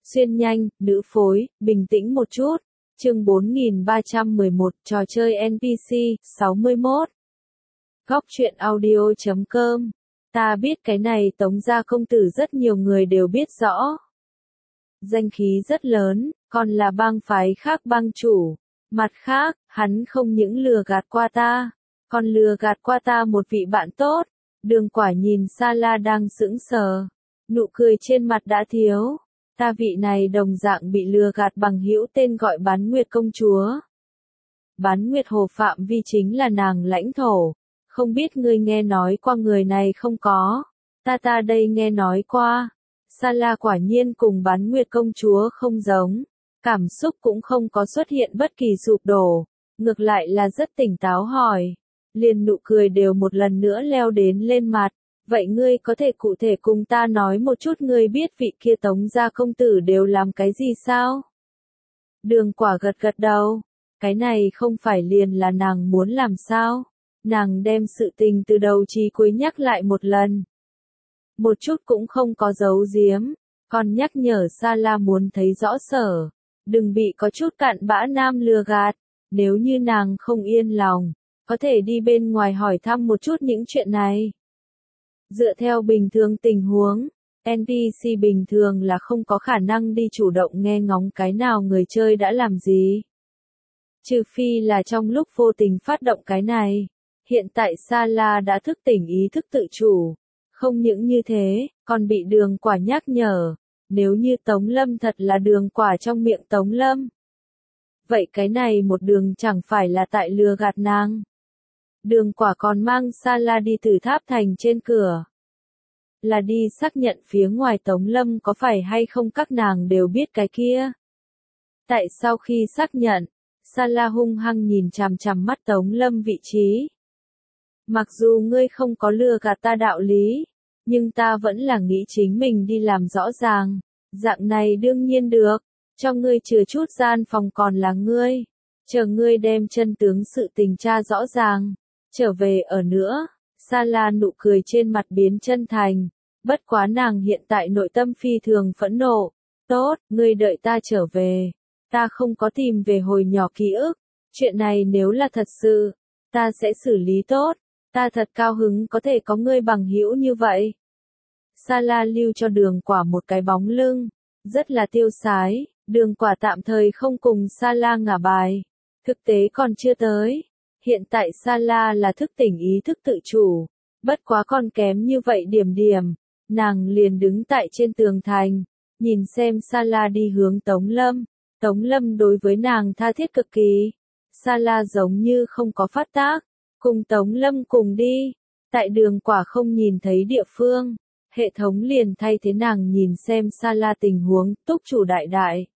Xuyên nhanh, nữ phối, bình tĩnh một chút. Chương 4311, trò chơi NPC, 61. Góc truyện audio.com. Ta biết cái này Tống gia công tử rất nhiều người đều biết rõ. Danh khí rất lớn, còn là bang phái khác bang chủ. Mặt khác, hắn không những lừa gạt qua ta, còn lừa gạt qua ta một vị bạn tốt. Đường Quả nhìn Sala đang sững sờ, nụ cười trên mặt đã thiếu. Ta vị này đồng dạng bị lừa gạt bằng hữu tên gọi Bán Nguyệt công chúa. Bán Nguyệt Hồ phạm vi chính là nàng lãnh thổ. Không biết ngươi nghe nói qua người này không có? Ta đây nghe nói qua. Sala quả nhiên cùng Bán Nguyệt công chúa không giống. Cảm xúc cũng không có xuất hiện bất kỳ sụp đổ. Ngược lại là rất tỉnh táo hỏi. Liền nụ cười đều một lần nữa leo đến lên mặt. Vậy ngươi có thể cụ thể cùng ta nói một chút ngươi biết vị kia Tống gia công tử đều làm cái gì sao? Đường Quả gật gật đầu. Cái này không phải liền là nàng muốn làm sao? Nàng đem sự tình từ đầu chí cuối nhắc lại một lần. Một chút cũng không có giấu giếm. Còn nhắc nhở Sala muốn thấy rõ sở. Đừng bị có chút cặn bã nam lừa gạt. Nếu như nàng không yên lòng, có thể đi bên ngoài hỏi thăm một chút những chuyện này. Dựa theo bình thường tình huống, NPC bình thường là không có khả năng đi chủ động nghe ngóng cái nào người chơi đã làm gì. Trừ phi là trong lúc vô tình phát động cái này. Hiện tại Sala đã thức tỉnh ý thức tự chủ. Không những như thế, còn bị Đường Quả nhắc nhở. Nếu như Tống Lâm thật là Đường Quả trong miệng Tống Lâm. Vậy cái này một đường chẳng phải là tại lừa gạt nàng. Đường Quả còn mang Sala đi Tử Tháp Thành trên cửa. Là đi xác nhận phía ngoài Tống Lâm có phải hay không các nàng đều biết cái kia. Tại sau khi xác nhận, Sala hung hăng nhìn chằm chằm mắt Tống Lâm vị trí. Mặc dù ngươi không có lừa gạt ta đạo lý, nhưng ta vẫn là nghĩ chính mình đi làm rõ ràng. Dạng này đương nhiên được, cho ngươi chừa chút gian phòng còn là ngươi. Chờ ngươi đem chân tướng sự tình tra rõ ràng. Trở về ở nữa, Sala nụ cười trên mặt biến chân thành, bất quá nàng hiện tại nội tâm phi thường phẫn nộ. Tốt, ngươi đợi ta trở về, ta không có tìm về hồi nhỏ ký ức, chuyện này nếu là thật sự, ta sẽ xử lý tốt, ta thật cao hứng có thể có ngươi bằng hữu như vậy. Sala lưu cho Đường Quả một cái bóng lưng, rất là tiêu sái, Đường Quả tạm thời không cùng Sala ngả bài, thực tế còn chưa tới. Hiện tại Sala là thức tỉnh ý thức tự chủ, bất quá còn kém như vậy điểm, nàng liền đứng tại trên tường thành, nhìn xem Sala đi hướng Tống Lâm. Tống Lâm đối với nàng tha thiết cực kỳ. Sala giống như không có phát tác, cùng Tống Lâm cùng đi. Tại Đường Quả không nhìn thấy địa phương, hệ thống liền thay thế nàng nhìn xem Sala tình huống, túc chủ đại.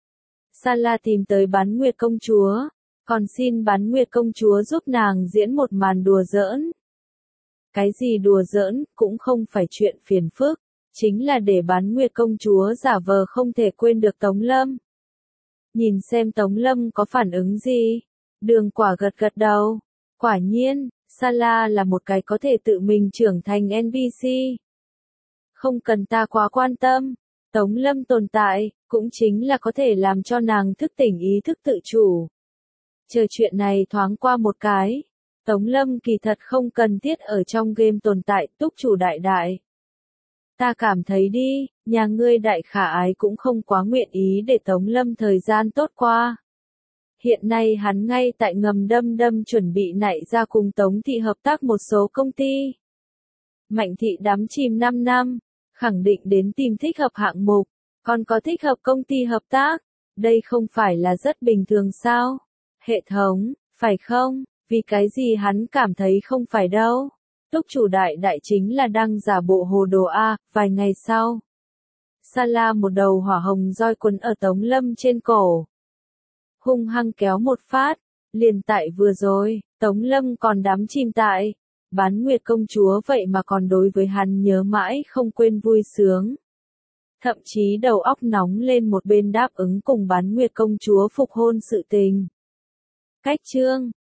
Sala tìm tới Bán Nguyệt công chúa. Còn xin Bán Nguyệt công chúa giúp nàng diễn một màn đùa giỡn. Cái gì đùa giỡn, cũng không phải chuyện phiền phức, chính là để Bán Nguyệt công chúa giả vờ không thể quên được Tống Lâm. Nhìn xem Tống Lâm có phản ứng gì. Đường Quả gật gật đầu. Quả nhiên, Sala là một cái có thể tự mình trưởng thành NPC. Không cần ta quá quan tâm, Tống Lâm tồn tại, cũng chính là có thể làm cho nàng thức tỉnh ý thức tự chủ. Chờ chuyện này thoáng qua một cái, Tống Lâm kỳ thật không cần thiết ở trong game tồn tại, túc chủ đại. Ta cảm thấy đi, nhà ngươi đại khả ái cũng không quá nguyện ý để Tống Lâm thời gian tốt qua. Hiện nay hắn ngay tại ngầm đâm chuẩn bị nảy ra cùng Tống Thị hợp tác một số công ty. Mạnh Thị đắm chìm 5 năm, khẳng định đến tìm thích hợp hạng mục, còn có thích hợp công ty hợp tác, đây không phải là rất bình thường sao? Hệ thống, phải không? Vì cái gì hắn cảm thấy không phải đâu. Túc chủ đại chính là đang giả bộ hồ đồ A. Vài ngày sau, Sala một đầu hỏa hồng roi quấn ở Tống Lâm trên cổ. Hung hăng kéo một phát, liền tại vừa rồi, Tống Lâm còn đắm chìm tại. Bán Nguyệt công chúa vậy mà còn đối với hắn nhớ mãi không quên vui sướng. Thậm chí đầu óc nóng lên một bên đáp ứng cùng Bán Nguyệt công chúa phục hôn sự tình. Cách chương